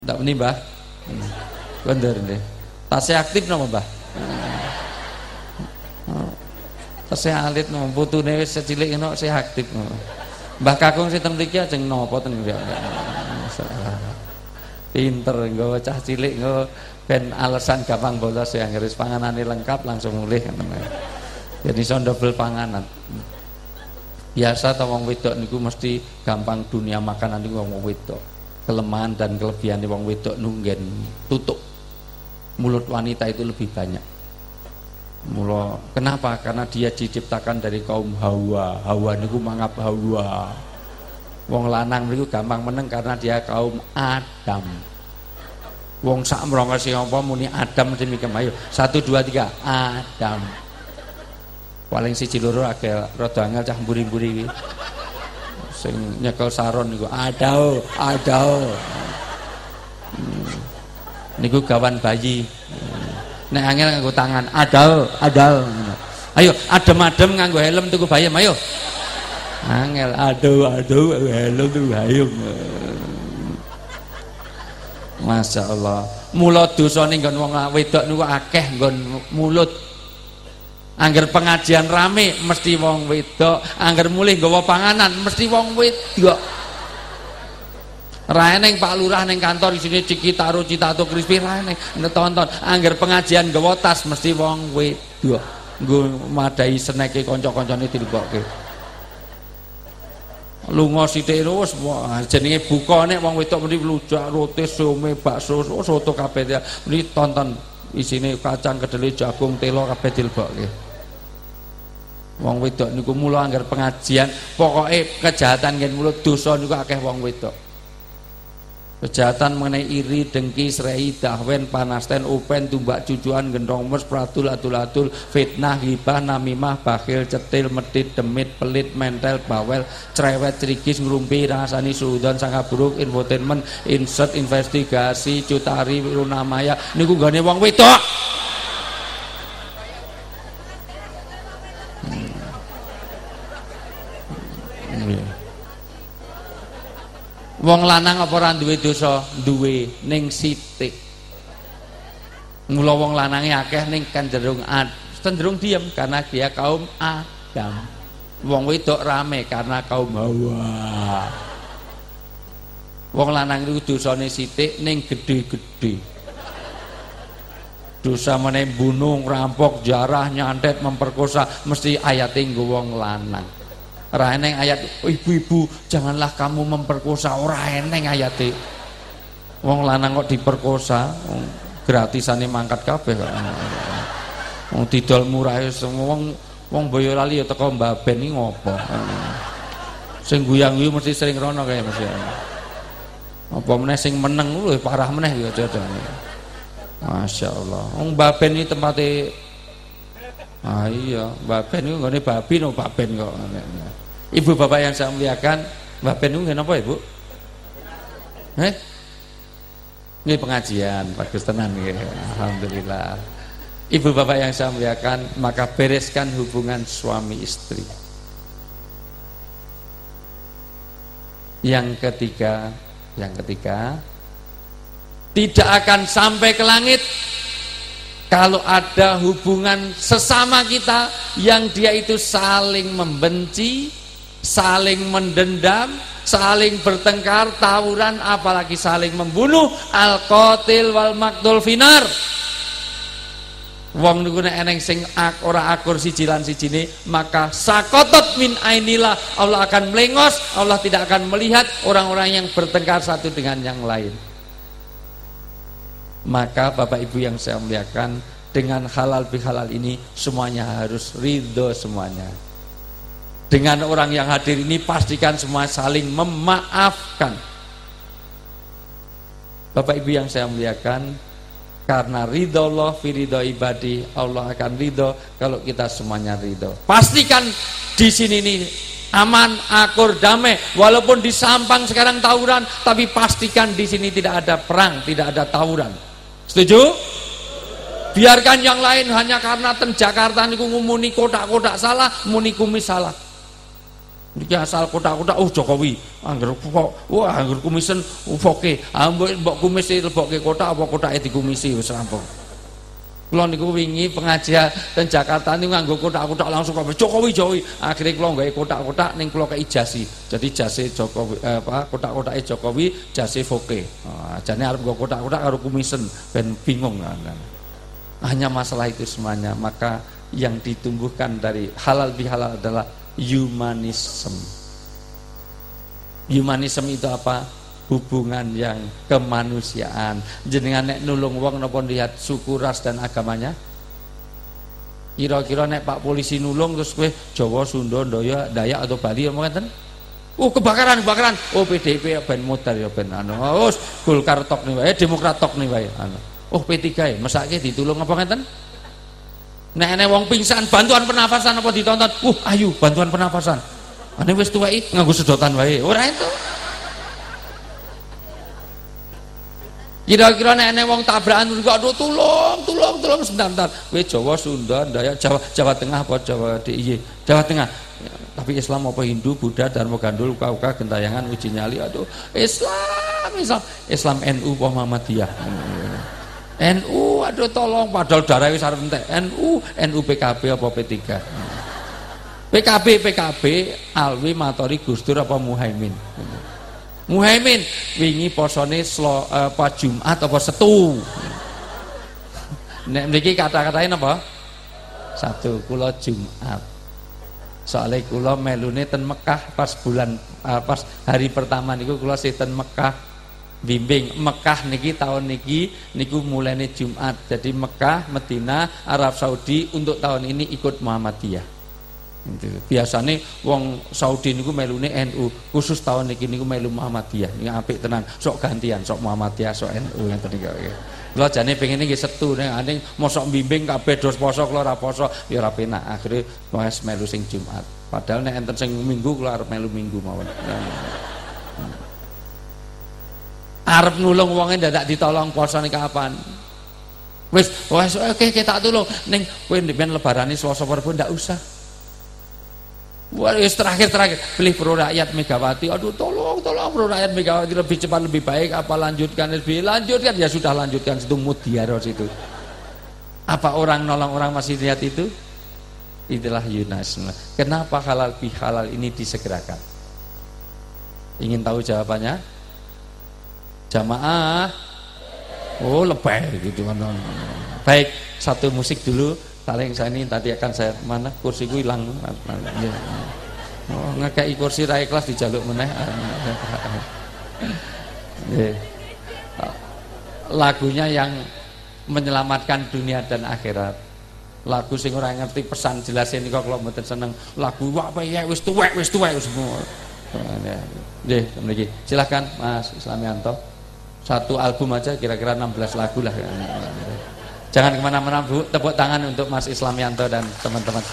Ndak meni, Mbah. Kondur nggih. Tasih aktif napa, Mbah? Tasih alit napa putune wis cilik ngono sih aktif. Mbah Kakung sinten mriki ajeng napa ten ya. Pinter nggawa cah cilik nggo ben alasan gampang bolos ya ngris panganane lengkap langsung mulih ngoten. Jadi iso double panganan. Biasa ta wong wedok niku mesti gampang dunia makanan niku wong wedok. Kelemahan dan kelebihan wong wedok nunggen tutup. Mulut wanita itu lebih banyak. Mula kenapa? Karena dia diciptakan dari kaum Hawa. Hawa niku mangap Hawa. Wong lanang niku gampang meneng karena dia kaum Adam. Wong sak mrongose apa muni Adam mesti mikir ayo 1 2 3 Adam. Paling siji loro agak rada angel cah mburi-mburi iki. Sing nyekel saron niku adao. Niku gawan bayi. Nek angel nganggo tangan adal. Ayo adem-adem nganggo helm tuku bayam ayo. Angel aduh helm tuku bayam. Masya Allah. Mula dosane nggon wong wedok niku akeh nggon mulut. Angger pengajian rame mesti wong wedok, angger mulih nggawa panganan mesti wong wedok. Rae ning Pak Lurah ning kantor isine Cikitaro Citato Crispy rae ning tonton, angger pengajian nggawa tas mesti wong wedok. Nggo madahi seneke kanca-kancane dilebokke. Lunga sithik wis jenenge buka nek wong wedok mesti rujak, roti, some, bakso, soto kabeh mesti tonton isine kacang, kedelai, jagung, telo kabeh dilebokke. Wong wedok niku mula anggar pengajian pokoke kejahatan ngen mulut dosa niku akeh wong wedok. Kejahatan mengenai iri, dengki, serai, dahwen, panasten, upen, tumbak cucuan, gendong mes, pratul, atul-atul, fitnah, hibah, namimah, bakhil, cetil, medit, demit, pelit, mentel, bawel, cerewet, cerigis, ngrumpi, rasani, suudon, sangaburuk, infotainment, insert, investigasi, cutari, runamaya niku nggone wong wedok. Wong lanang apa ora duwe dosa? Duwe ning sithik. Mula wong lanange akeh ning cenderung diam karena dia kaum Adam. Wong wedok rame karena kaum Hawa. Wong lanang iku dosane sithik ning gedhe-gedhe. Dosa meneh bunuh, rampok, jarah, nyantet, memperkosa mesti ayate nggo wong lanang. Ora eneng ayat ibu-ibu janganlah kamu memperkosa, ora eneng ayate. Wong lanang kok diperkosa, gratisane mangkat kabeh kok. Wong didol murah wong Boyolali ya teko Mbaben iki ngopo. Sing guyang-guyu mesti sering rono kaya mesti. Apa meneh sing meneng lho parah meneh ya jadane. Masya Allah. Wong Mbaben iki tempate iya, Mbaben itu nggone babi no Mbaben kok. Ibu bapak yang saya muliakan, Mbaben itu napa Ibu? Ini pengajian, bagus tenan nggih. Alhamdulillah. Ibu bapak yang saya muliakan, maka bereskan hubungan suami istri. Yang ketiga, tidak akan sampai ke langit kalau ada hubungan sesama kita yang dia itu saling membenci, saling mendendam, saling bertengkar, tawuran, apalagi saling membunuh. Al-qatil wal maqtul finar. Wong niku nek eneng sing ora akur siji lan sijine, maka sakotot min ainillah, Allah akan melengos, Allah tidak akan melihat orang-orang yang bertengkar satu dengan yang lain. Maka Bapak Ibu yang saya muliakan, dengan halal bihalal ini semuanya harus ridho semuanya. Dengan orang yang hadir ini pastikan semua saling memaafkan. Bapak Ibu yang saya muliakan, karena ridho Allah fi ridho ibadi, Allah akan ridho kalau kita semuanya ridho. Pastikan di sini nih aman, akur, damai. Walaupun di Sampang sekarang tawuran, tapi pastikan di sini tidak ada perang, tidak ada tawuran. Setuju? Biarkan yang lain hanya karena ten Jakarta niku ngumuni kotak-kotak salah, muni kumis salah. Niki asal kotak-kotak Jokowi. Angger kok angger kumisen ufoke. Mbok kumis lebokke kotak apa kotake dikumisi wis rampung. Kula niku wingi pengajian ten Jakarta niku nganggo kotak-kotak langsung kok Jokowi. Akhire kula gawe kotak-kotak ning kula kei jasi. Jadi jase Jokowi kotak-kotake Jokowi jase foke. Jane arep nggo kotak-kotak karo kumisen ben bingung kan. Hanya masalah itu semuanya. Maka yang ditumbuhkan dari halal bihalal adalah humanisme. Humanisme itu apa? Hubungan yang kemanusiaan. Jenengan nek nulung wong napa lihat suku, ras dan agamanya? Kira-kira nek Pak Polisi nulung terus kowe Jawa, Sunda, Dayak atau Bali apa ngeten? Kebakaran. PDIP ben modal ya ben anu. Golkar tok nih wae, Demokrat tok nih wae anu. P3 ya mesake ditulung apa ngeten? Nek enek wong pingsan bantuan pernafasan apa ditonton? Ayo bantuan pernafasan. Ane wis tuweki nganggo sedotan wae. Ora itu. Kira-kira nek enek wong tabrakan kok aduh tolong sebentar. Kowe Jawa, Sunda, Dayak, Jawa Tengah apa Jawa DIY? Jawa Tengah. Tapi Islam apa Hindu, Buddha, Dharma Gandul, Uka, Gentayangan, Uji Nyali, aduh Islam NU apa Muhammadiyah? NU, aduh tolong padahal darah wis arep entek. NU PKB apa P3? PKB Alwi matori Gus Dur apa Muhaimin? Muhaimin wingi posone Jumat apa Setu. Nek mriki kata-katane napa? Satu, kula Jumat. Soale kula melune ten Mekah pas hari pertama niku kula ten Mekah. Bimbing Mekah niki tahun niku mulainya Jumat. Jadi Mekah, Medina, Arab Saudi untuk tahun ini ikut Muhammadiyah. Biasanya wong Saudi niku melune NU, khusus tahun niku melu Muhammadiyah. Ini apik tenan. Sok gantian, sok Muhammadiyah, sok NU ngeten niku. Kula jane pengen nggih setu ning aning mosok bimbing kabeh dos poso kula ora poso ya ora penak. Akhire wis melu sing Jumat. Padahal nek enten sing Minggu kula arep melu Minggu mawon. Arep nulung wonge dadak ditolong posone kapan? Wis oke tak tulung ning kowe ndek lebarane Selasa Rebo ndak usah. Wis terakhir pilih Pro Rakyat Megawati. Aduh tolong Pro Rakyat Megawati lebih cepat lebih baik apa lanjutkan ya sudah lanjutkan situ Mutiara situ. Apa orang nolong orang masih lihat itu? Itulah humanisme. Kenapa halal bihalal ini disegerakan? Ingin tahu jawabannya? Jamaah lebay gitu kan. Baik, satu musik dulu. Paling saya ini tadi akan saya mana kursiku hilang. Ngekei kursi ra ikhlas dijaluk meneh. Lagunya yang menyelamatkan dunia dan akhirat. Lagu sing ora ngerti pesan jelasin kok kalau mboten seneng. Lagu apa ya wis tuwek semua. Nggih, mriki. Silakan Mas Islamianto. Satu album aja kira-kira 16 lagu lah. Jangan kemana-mana Bu, tepuk tangan untuk Mas Islamianto dan teman-teman.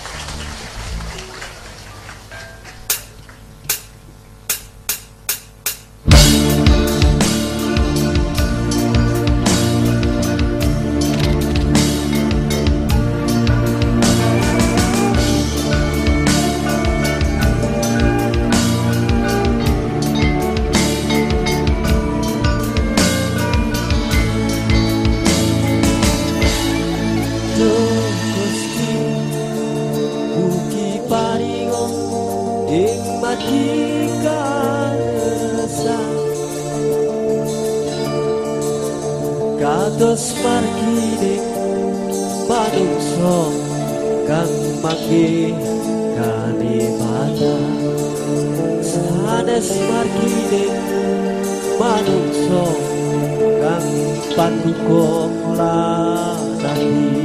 Kados margine manungsa kang mangke kalimatan sanes margine manungsa kang paduka ladani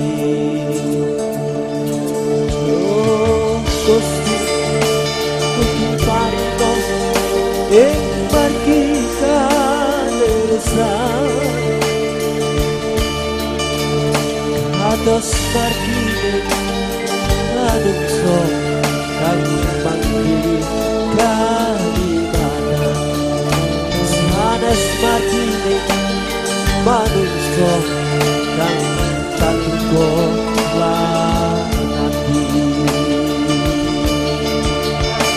Gusti Gusti paringa ing margi kadersan kados margine manungsa kang mangke kalimatan sanes margine manungsa kang paduka ladani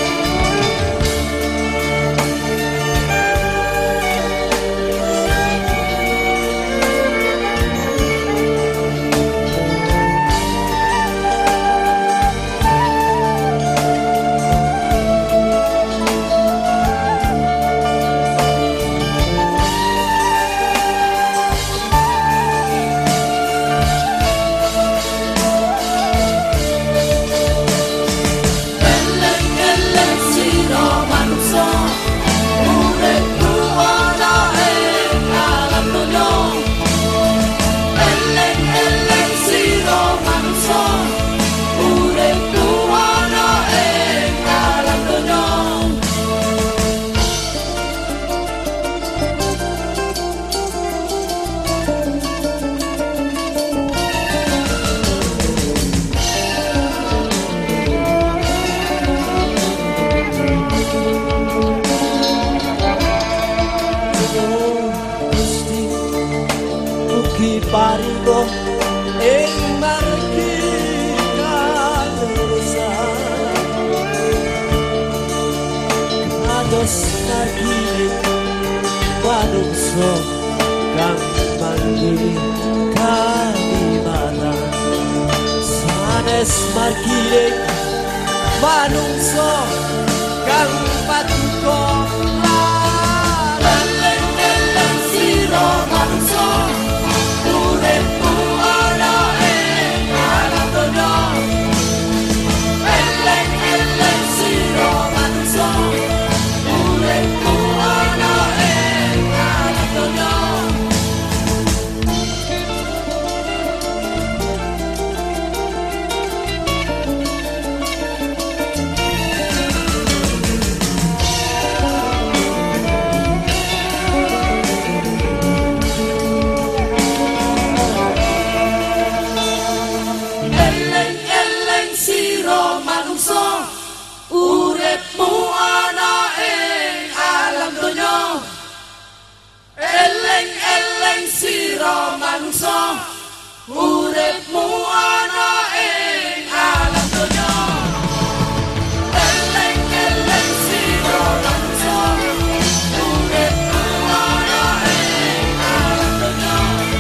paringo ing margi kalurusan kados margi manungsa kang manggi kalimatan sanes margi manungsa kang patuko lan sira manungsa uripmu ana ing alam donya eleng sira manungsa uripmu ana ing alam donya uripmu ana ing alam donya eleng sira manungsa uripmu ana ing alam donya eleng sira manungsa uripmu ana ing alam donya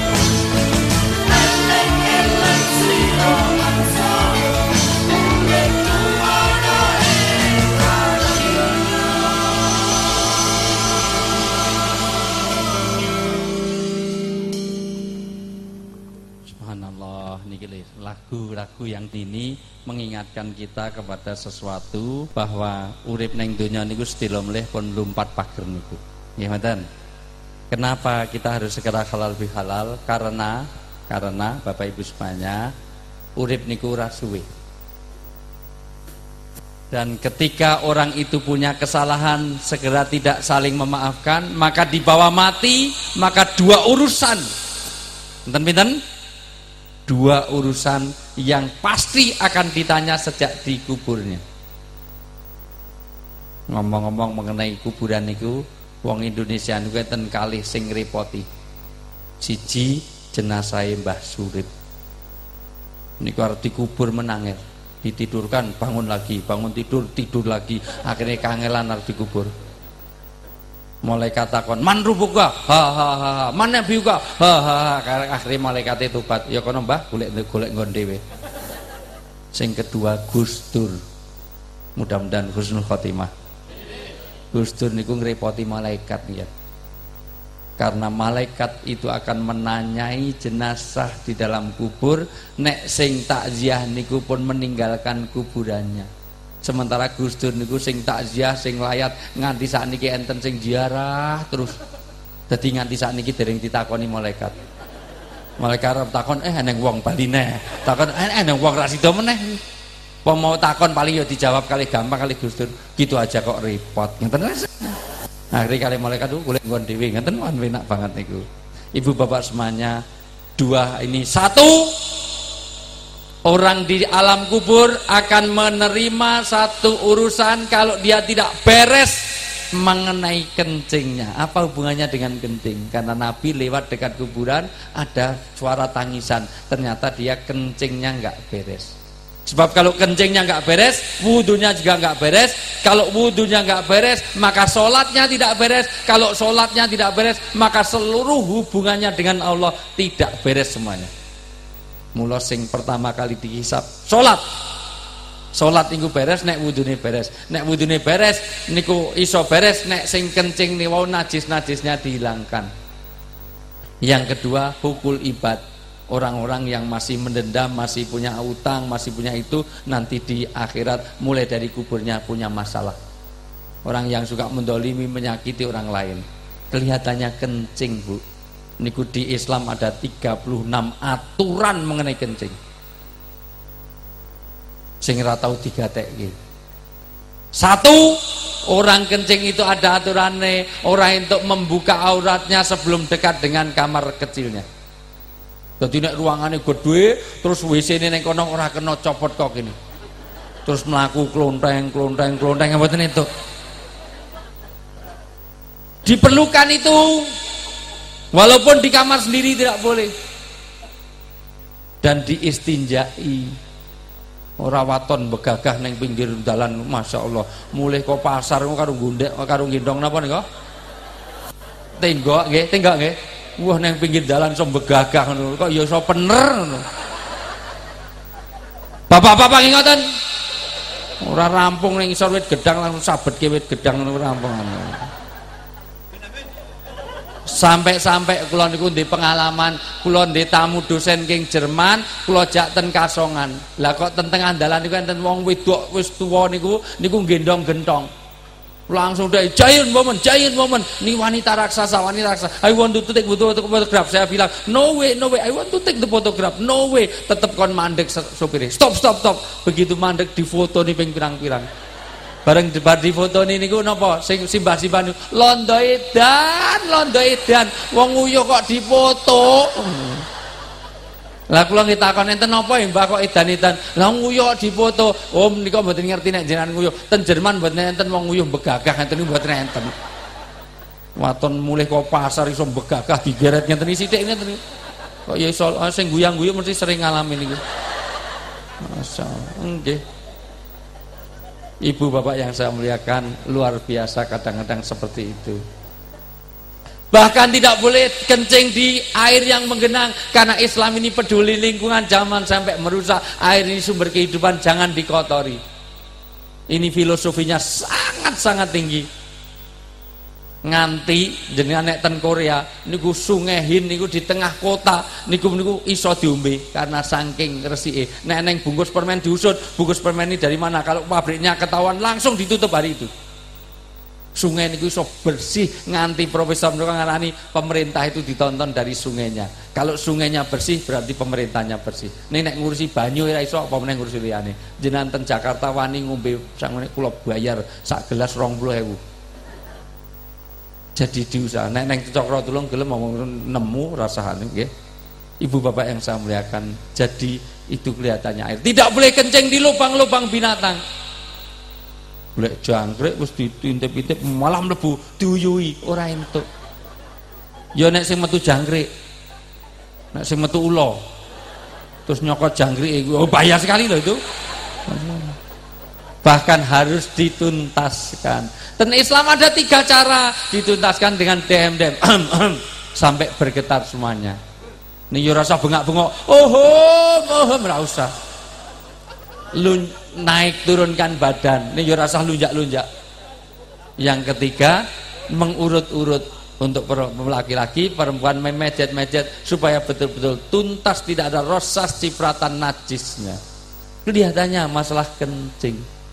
eleng sira manungsa uripmu ana lagu-lagu yang ini mengingatkan kita kepada sesuatu bahwa urip neng donya niku sedelo mleh pun lumpat pager niku. Nggih mboten. Kenapa kita harus segera halal bihalal? Karena Bapak Ibu semuanya, urip niku ora suwe. Dan ketika orang itu punya kesalahan segera tidak saling memaafkan, maka dibawa mati, maka dua urusan. Enten-enten? Dua urusan yang pasti akan ditanya sejak di kuburnya. Ngomong-ngomong mengenai kuburan itu, wong Indonesia niku enten kalih sing ngrepoti. Siji jenazah Mbah Surip. Niku arep dikubur menangel, ditidurkan bangun lagi, bangun tidur lagi, akhirnya kangelan arep dikubur. Malaikat takon, "Man rubuka?" "Ha ha ha." "Man nabiuka?" "Ha ha ha." Akhire malaikate tobat, "Ya kono Mbah, golek nggon dhewe." Sing kedua Gus Dur. Mudah-mudahan husnul khotimah. Gus Dur niku ngrepoti malaikat ya. Karena malaikat itu akan menanyai jenazah di dalam kubur, nek sing takziah niku pun meninggalkan kuburannya. Sementara Gus Dur niku sing takziah, sing layat nganti sakniki enten sing ziarah terus. Dadi nganti sakniki dereng ditakoni malaikat. Malaikat arep takon, eneng wong bali neh. Takon, eneng wong ra sida meneh. Apa mau takon paling ya dijawab kali gampang kali Gus Dur. Gitu aja kok repot. Ngenten wis. Akhire kali malaikat ku golek nggon dhewe. Ngenten wan enak banget niku. Ibu bapak semuanya, dua ini satu. Orang di alam kubur akan menerima satu urusan kalau dia tidak beres mengenai kencingnya. Apa hubungannya dengan kencing? Karena Nabi lewat dekat kuburan ada suara tangisan. Ternyata dia kencingnya nggak beres. Sebab kalau kencingnya nggak beres, wudunya juga nggak beres. Kalau wudunya nggak beres, maka sholatnya tidak beres. Kalau sholatnya tidak beres, maka seluruh hubungannya dengan Allah tidak beres semuanya. Mula sing pertama kali dihisab Salat niku beres nek wudune beres. Nek wudune beres niku iso beres nek sing kencing niku najis-najisnya dihilangkan. Yang kedua hukul ibad. Orang-orang yang masih mendendam, masih punya utang, masih punya itu, nanti di akhirat mulai dari kuburnya punya masalah. Orang yang suka mendolimi, menyakiti orang lain, kelihatannya kencing, Bu. Niku di Islam ada 36 aturan mengenai kencing. Sing ora tau digatekke. Satu, orang kencing itu ada aturannya, orang untuk membuka auratnya sebelum dekat dengan kamar kecilnya. Jadi nek ruangannya gede, terus WC-ne ning kono ora kena copot kok ini. Terus mlaku klonteng mboten itu. Diperlukan itu. Walaupun di kamar sendiri tidak boleh. dan diistinjai. Ora waton begagah neng pinggir dalan, masya Allah. Mulai kok pasar karo gundek karo gendong napa nika? Tenggok nggih. Wah neng pinggir dalan iso begagah ngono. Kok ya iso pener ngono. Bapak-bapak ngoten. Ora rampung ning isor wit gedang langsung sabetke wit gedang ngono rampung. Sampai kula niku ndek pengalaman, kula ndek tamu dosen king Jerman, kula jak ten Kasongan. Lah kok ten tengah dalan niku enten wong wedok wis tuwa niku gendong gentong. Langsung deh giant woman ini wanita raksasa. I want to take photograph. Saya bilang no way I want to take the photograph, no way. Tetep kon mandek sopirnya, stop. Begitu mandek di foto nih pirang-pirang. Bareng debat di foto ini niku napa sing simbah-simbah niku londo edan wong uyuh kok difoto. Lah kula ngitakon enten napa ya Mbah kok edan-edan. Lah nguyuh difoto. Oh menika mboten ngerti nek jenengan nguyuh. Ten Jerman mboten enten wong nguyuh begagah ngeten niku mboten enten. Waton mulih kok pasar iso begagah digeret ngeten iki sithik ngeten niku. Kok ya iso sing guyang-guyu mesti sering ngalamin niku. Masyaallah. Nggih. Ibu bapak yang saya muliakan, luar biasa kadang-kadang seperti itu. Bahkan tidak boleh kencing di air yang menggenang, karena Islam ini peduli lingkungan, jangan sampai merusak air ini, sumber kehidupan, jangan dikotori. Ini filosofinya sangat-sangat tinggi. Nganti jenengan nek ten Korea niku sungai Hin niku di tengah kota niku iso diombe karena saking resike. Nek neng bungkus permen diusut, bungkus permen ini dari mana? Kalau pabriknya ketahuan langsung ditutup hari itu. Sungai niku iso bersih nganti profesor mereka ngarani pemerintah itu ditonton dari sungainya. Kalau sungainya bersih berarti pemerintahnya bersih. Nek ngurusi banyu ora iso apa meneh ngurusi liyane. Jenengan ten Jakarta wani ngombe sakmene kula bayar sak gelas 20.000. Jadi diusaha neng Cokro Tulung gelem ngomong nemu rasane nggih. Ibu bapak yang saya muliakan, jadi itu kelihatannya air. Tidak boleh kencing di lubang-lubang binatang. Boleh jangkrik wis diintip-intip malah mlebu diuyui ora entuk. Ya nek sing metu jangkrik. Nek sing metu ula. Terus nyokot jangkrik oh bahaya sekali loh itu. Bahkan harus dituntaskan. Dan Islam ada 3 cara dituntaskan dengan dem-dem sampai bergetar semuanya. Ini yo rasa bengak-bengok. Ora usah. Naik turunkan badan. Ini yo rasa lunjak-lunjak. Yang ketiga, mengurut-urut untuk laki-laki, perempuan memejet-mejet supaya betul-betul tuntas, tidak ada rosas cipratan najisnya. Kelihatannya masalah kencing.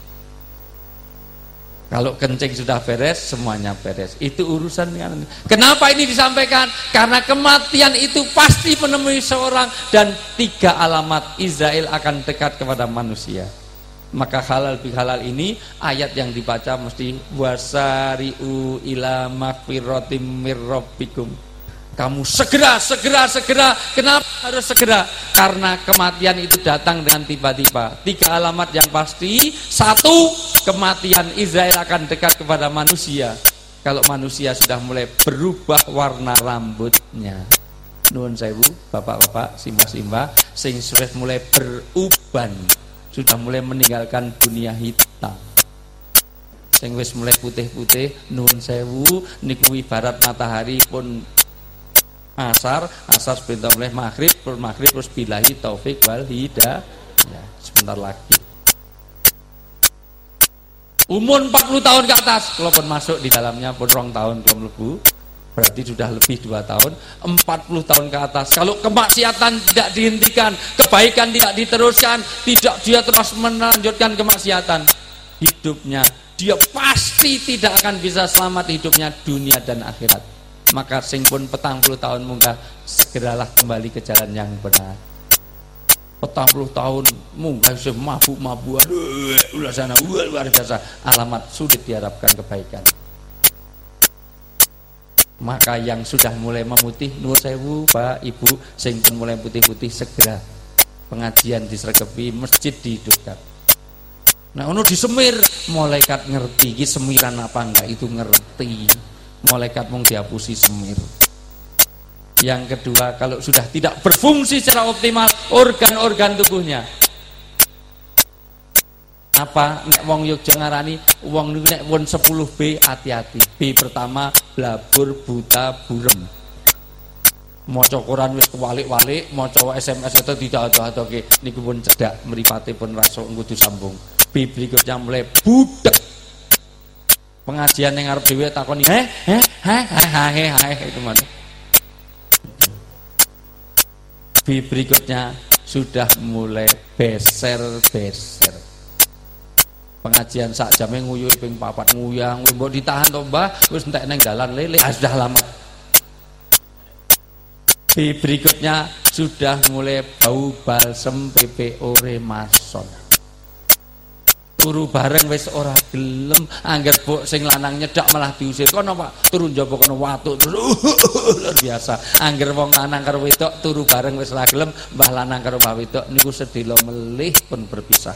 Kalau kencing sudah beres, semuanya beres. Itu urusan dengan. Kenapa ini disampaikan? Karena kematian itu pasti menemui seorang, dan 3 alamat Israel akan dekat kepada manusia. Maka halal bihalal ini ayat yang dibaca mesti wasari'u ila magfiratim mir rabbikum. Kamu segera. Kenapa harus segera? Karena kematian itu datang dengan tiba-tiba. 3 alamat yang pasti. 1, kematian Israel akan dekat kepada manusia. Kalau manusia sudah mulai berubah warna rambutnya. Nuwun sewu, bapak-bapak, simbah-simbah, sing sudah mulai beruban, sudah mulai meninggalkan dunia hitam. Sing wis mulai putih-putih, nuwun sewu, niku ibarat matahari pun asar sebentar mulai maghrib terus billahi taufik wal hidayah. Ya, sebentar lagi. Umur 40 tahun ke atas, kalau pun masuk di dalamnya pun 2 tahun belum lebu, berarti sudah lebih 2 tahun. 40 tahun ke atas, kalau kemaksiatan tidak dihentikan, kebaikan tidak diteruskan, tidak dia terus melanjutkan kemaksiatan, hidupnya dia pasti tidak akan bisa selamat hidupnya dunia dan akhirat. Maka sing pun 40 tahun munggah, segeralah kembali ke jalan yang benar. 40 tahun munggah mabuk-mabukan, ulah sana luar biasa, alamat sulit diharapkan kebaikan. Maka yang sudah mulai memutih, nuwun sewu Pak Ibu, sing pun mulai putih-putih, segera pengajian disregepi, masjid dihidupkan. Nah ono disemir, malaikat ngerti iki semiran apa enggak, itu ngerti. Malaikat mung dihapusi semir. Yang kedua, kalau sudah tidak berfungsi secara optimal organ-organ tubuhnya. Apa nek wong Yogya ngarani wong niku nek won 10B hati-hati. B pertama blabur buta burem. Maca Quran wis kewalik-walik, maca SMS atau didadoh-adohke niku pun cedak mripate pun rasuk kudu sambung. B berikutnya mulai budek. Pengajian yang ngarep dhewe takoni itu mana. B berikutnya sudah mulai beser-beser. Pengajian sak jame nguyuh ping 4 nguyang mbok ditahan to Mbah wis entek nang dalan lele sudah lama. B berikutnya sudah mulai bau balsem PPO Remason. Turu bareng wis ora gelem, angger bok sing lanang nyedak malah diusir. Kono Pak, turu njaba kono watuk terus luar biasa. Angger wong lanang karo wedok turu bareng wis ora gelem, mbah lanang karo mbah wedok niku sedelo melih pun berpisah.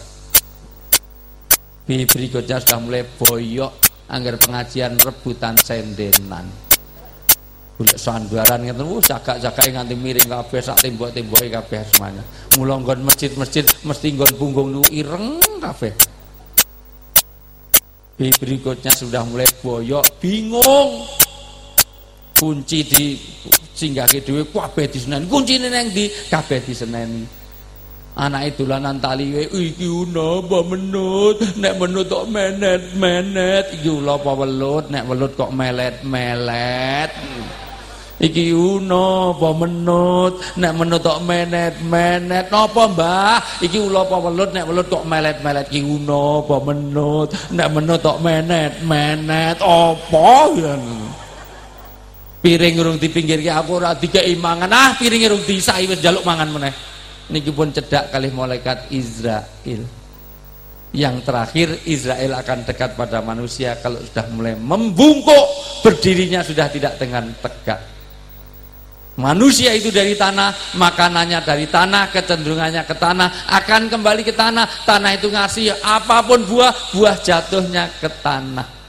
B berikutnya sudah mulai boyok, angger pengajian rebutan sendenan. Golek sandaran ngeten cagak-cagake nganti miring kabeh sak tembok-temboke kabeh semuanya. Mula nggon masjid-masjid mesti nggon punggung niku ireng kabeh. B berikutnya sudah mulai boyok, bingung. Kunci di singgahke dhewe kabeh diseneni. Kuncine nang ndi? Kabeh diseneni. Anake dolanan tali iki una apa menut, nek menut kok menet-menet, iki ula apa welut, nek welut kok melet-melet. Iki una apa menut, nek menut kok menet-menet. Napa Mbah? Iki ula apa welut, nek welut kok melet-melet. Iki una apa menut, nek menut kok menet-menet. Apa ya? Piring urung dipinggirke aku ora dikeki mangan. Piringe urung disai wis njaluk mangan meneh. Niki pun cedak kalih malaikat Israel. Yang terakhir Israel akan dekat pada manusia kalau sudah mulai membungkuk, berdirinya sudah tidak dengan tegak. Manusia itu dari tanah, makanannya dari tanah, kecenderungannya ke tanah, akan kembali ke tanah. Tanah itu ngasih apapun buah, buah jatuhnya ke tanah.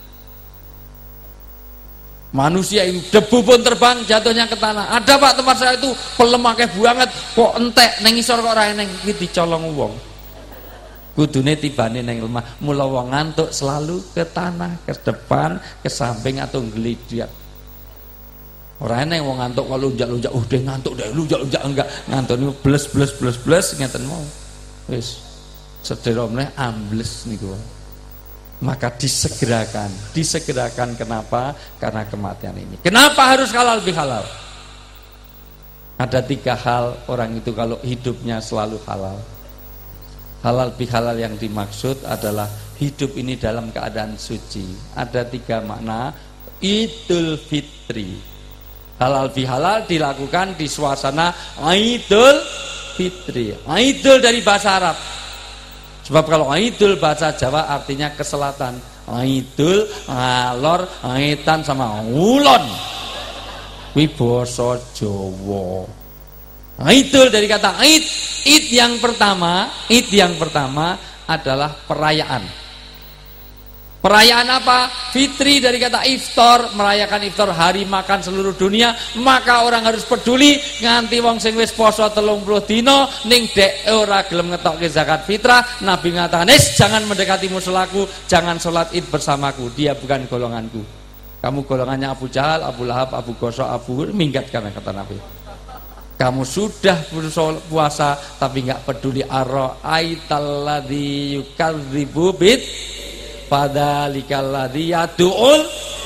Manusia itu debu pun terbang jatuhnya ke tanah. Ada Pak tempat saya itu pelemake banget kok entek nang ngisor kok ora eneng iki dicolong wong. Kudune tibane nang lemah. Mula wong ngantuk selalu ke tanah, ke depan, ke samping atau nggelidak. Ora eneng wong ngantuk kok lunjak-lunjak, deh ngantuk deh lunjak-lunjak enggak. Ngantuk niku bles ngeten mau. Wis sedera meneh ambles niku. Maka disegerakan kenapa? Karena kematian ini. Kenapa harus halal bihalal? Ada 3 hal orang itu kalau hidupnya selalu halal. Halal bihalal yang dimaksud adalah hidup ini dalam keadaan suci. Ada 3 makna. Idul Fitri. Halal bihalal dilakukan di suasana Idul Fitri. Idul dari bahasa Arab. Sebab kalau Aidul bahasa Jawa artinya ke selatan. Aidul, ngalor, aitan sama ulon. Kuwi basa Jawa. Aidul dari kata Aid. Id yang pertama adalah perayaan. Perayaan apa? Fitri dari kata iftar, merayakan iftar hari makan seluruh dunia. Maka orang harus peduli nganti wong sing wis poso 30 dina ning dek ora gelem ngetokke zakat fitrah. Nabi ngatakan, jangan mendekati musolaku, jangan sholat id bersamaku, dia bukan golonganku. Kamu golongannya Abu Jahal, Abu Lahab, Abu Gosok, Abu minggat karena kata Nabi. Kamu sudah puasa tapi enggak peduli ara'aitalladzi yukadzibu bid fadzalikal yad'ul.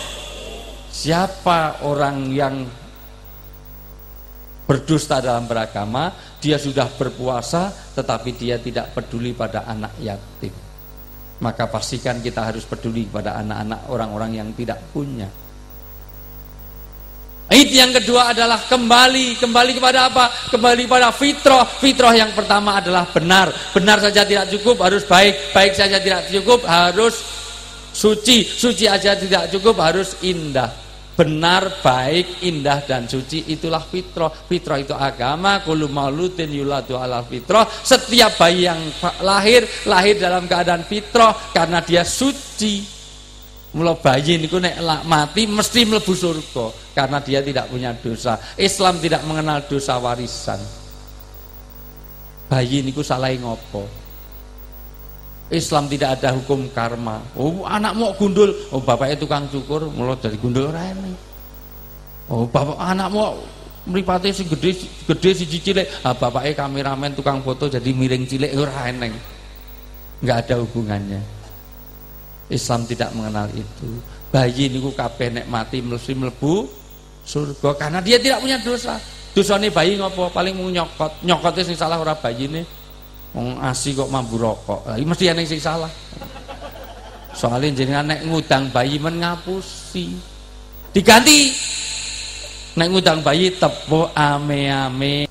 Siapa orang yang berdusta dalam beragama, dia sudah berpuasa tetapi dia tidak peduli pada anak yatim. Maka pastikan kita harus peduli pada anak-anak orang-orang yang tidak punya. Yang kedua adalah kembali kepada apa? Kembali pada fitrah. Fitrah yang pertama adalah benar. Benar saja tidak cukup, harus baik. Baik saja tidak cukup, harus suci. Suci aja tidak cukup, harus indah. Benar, baik, indah dan suci, itulah fitrah. Fitrah itu agama. Kullu mauludin yuladu ala fitrah. Setiap bayi yang lahir dalam keadaan fitrah karena dia suci. Mula bayi niku nek mati mesti mlebu surga karena dia tidak punya dosa. Islam tidak mengenal dosa warisan. Bayi niku salah ngopo? Islam tidak ada hukum karma. Oh, anakmu gundul, oh bapaknya tukang cukur, mula dari gundul ora enek. Oh, bapak anakmu mripate sing gede siji cilik, ah bapaknya kameramen tukang foto jadi miring cilik ora enek. Enggak ada hubungannya. Islam tidak mengenal itu. Bayi niku kabeh nek mati mesti mlebu surga karena dia tidak punya dosa. Dosane bayi ngopo? Paling mung nyokot. Nyokote sing salah ora bayine. Wong asi kok mambu rokok. Lah mesti ana sing salah. Soalnya jenengan nek ngudang bayi men ngapusi. Diganti. Nek ngudang bayi tepuk ame-ame